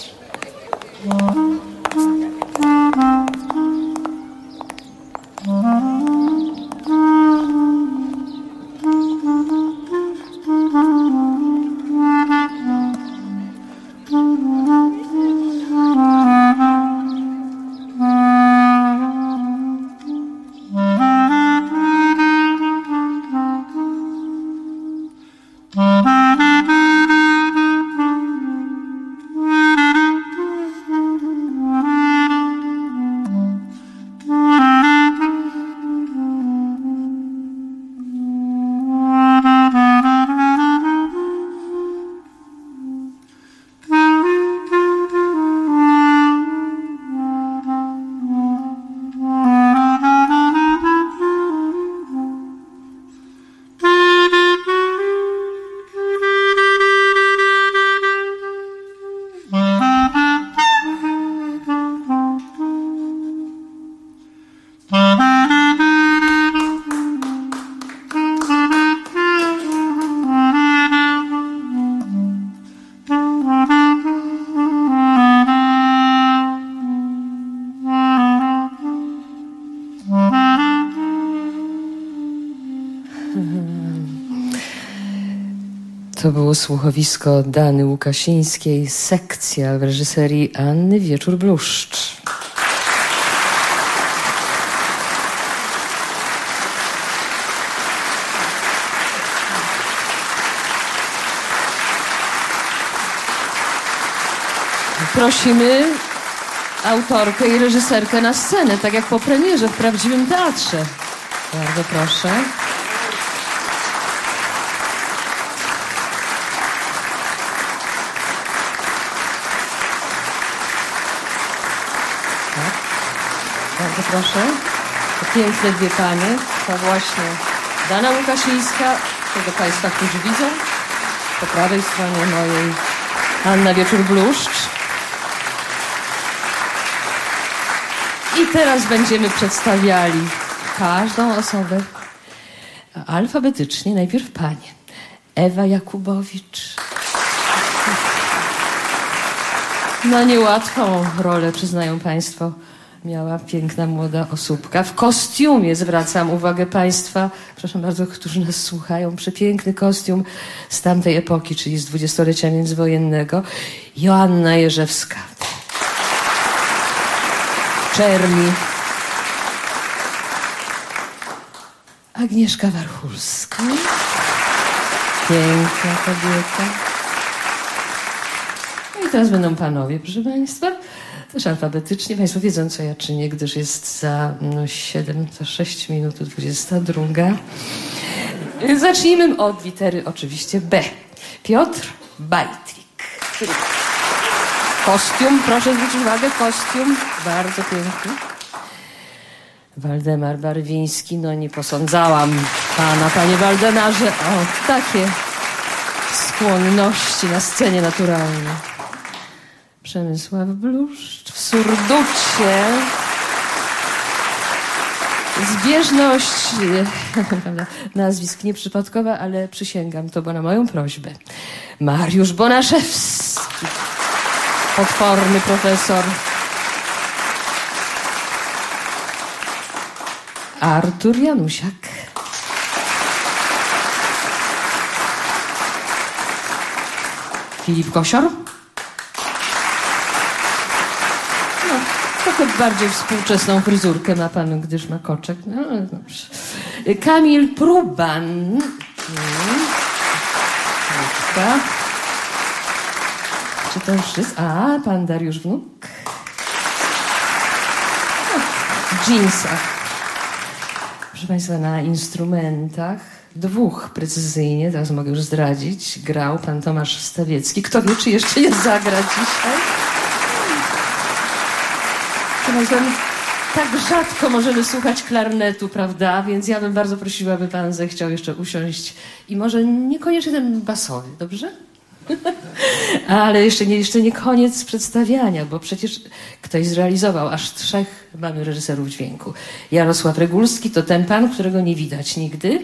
To było słuchowisko Dany Łukasińskiej, sekcja w reżyserii Anny Wieczór-Bluszcz. Prosimy autorkę i reżyserkę na scenę, tak jak po premierze w prawdziwym teatrze. Bardzo proszę. Bardzo proszę. To piękne dwie panie. To właśnie Dana Łukasińska, tego państwa, którzy widzą. Po prawej stronie mojej Anna Wieczór-Bluszcz. I teraz będziemy przedstawiali każdą osobę alfabetycznie. Najpierw panie. Ewa Jakubowicz. No niełatwą rolę, przyznają państwo, miała piękna młoda osóbka. W kostiumie zwracam uwagę państwa, proszę bardzo, którzy nas słuchają, przepiękny kostium z tamtej epoki, czyli z dwudziestolecia międzywojennego. Joanna Jerzewska. Czerni. Agnieszka Warchulska. Piękna kobieta. No i teraz będą panowie, proszę państwa. Też alfabetycznie. Państwo wiedzą, co ja czynię, gdyż jest za 6 minut 22. Zacznijmy od litery oczywiście B. Piotr Bajtwik. Kostium, proszę zwrócić uwagę, kostium, bardzo piękny. Waldemar Barwiński, no nie posądzałam pana, panie Waldemarze, o takie skłonności na scenie naturalnej. Przemysław Bluszcz w Surducie. Zbieżność nazwisk nieprzypadkowa, ale przysięgam, to było na moją prośbę. Mariusz Bonaszewski, potworny profesor. Artur Janusiak. Filip Kosior. No, trochę bardziej współczesną fryzurkę ma pan, gdyż ma koczek. No, dobrze. Kamil Pruban. Czy to wszyscy? A, pan Dariusz Wnuk. No, w dżinsach. Proszę państwa, na instrumentach, dwóch precyzyjnie, teraz mogę już zdradzić, grał pan Tomasz Stawiecki. Kto wie, czy jeszcze nie zagra dzisiaj? Proszę państwa, tak rzadko możemy słuchać klarnetu, prawda? Więc ja bym bardzo prosiła, by pan zechciał jeszcze usiąść i może niekoniecznie ten basowy, dobrze? Ale jeszcze nie koniec przedstawiania, bo przecież ktoś zrealizował aż 3 mamy reżyserów dźwięku. Jarosław Regulski to ten pan, którego nie widać nigdy.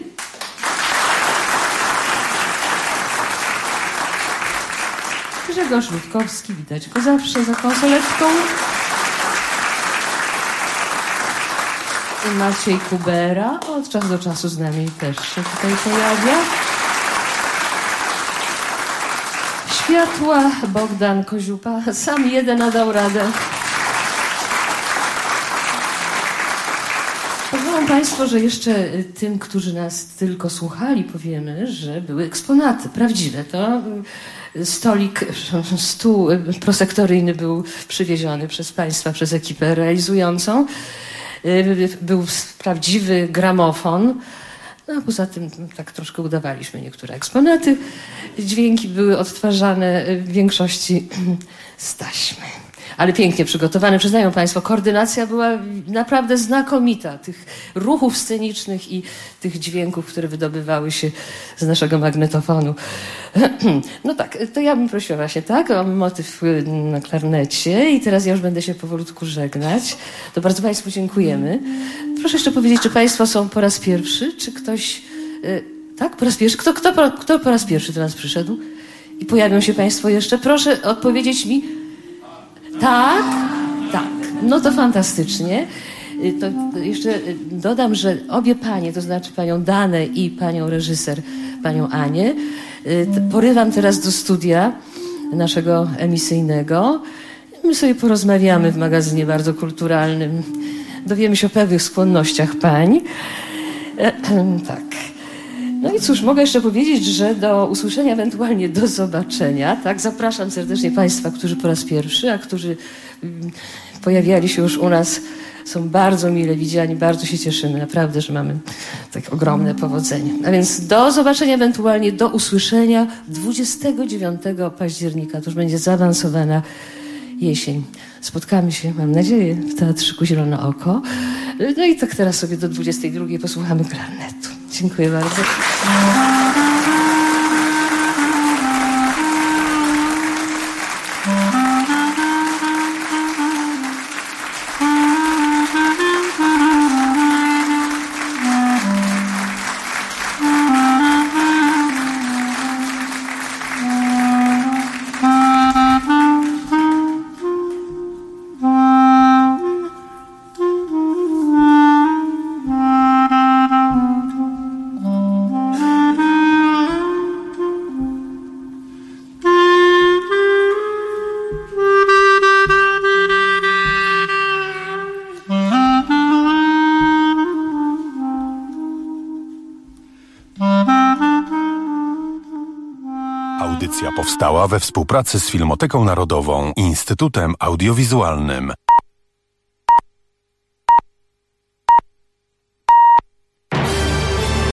Grzegorz Rutkowski, widać go zawsze za konsoletką. Maciej Kubera, od czasu do czasu z nami też się tutaj pojawia. Światła Bogdan Koziupa, sam jeden dał radę. Pozwolą państwo, że jeszcze tym, którzy nas tylko słuchali, powiemy, że były eksponaty prawdziwe. To stół prosektoryjny był przywieziony przez państwa, przez ekipę realizującą. Był prawdziwy gramofon. No a poza tym tak troszkę udawaliśmy niektóre eksponaty. Dźwięki były odtwarzane w większości z taśmy. Ale pięknie przygotowane. Przyznają państwo, koordynacja była naprawdę znakomita. Tych ruchów scenicznych i tych dźwięków, które wydobywały się z naszego magnetofonu. No tak, to ja bym prosiła właśnie tak, o motyw na klarnecie i teraz ja już będę się powolutku żegnać. To bardzo państwu dziękujemy. Proszę jeszcze powiedzieć, czy państwo są po raz pierwszy, czy ktoś... tak, po raz pierwszy? Kto po raz pierwszy do nas przyszedł? I pojawią się państwo jeszcze? Proszę odpowiedzieć mi... Tak? Tak. No to fantastycznie. To jeszcze dodam, że obie panie, to znaczy panią Danę i panią reżyser, panią Anię, porywam teraz do studia naszego emisyjnego. My sobie porozmawiamy w magazynie bardzo kulturalnym. Dowiemy się o pewnych skłonnościach pań. Tak. No i cóż, mogę jeszcze powiedzieć, że do usłyszenia, ewentualnie do zobaczenia, tak? Zapraszam serdecznie państwa, którzy po raz pierwszy, a którzy pojawiali się już u nas, są bardzo mile widziani, bardzo się cieszymy, naprawdę, że mamy tak ogromne powodzenie. A więc do zobaczenia, ewentualnie do usłyszenia 29 października, to już będzie zaawansowana jesień. Spotkamy się, mam nadzieję, w Teatrzyku Zielone Oko. No i tak teraz sobie do 22 posłuchamy klarnetu. Dziękuję bardzo. Audycja powstała we współpracy z Filmoteką Narodową i Instytutem Audiowizualnym.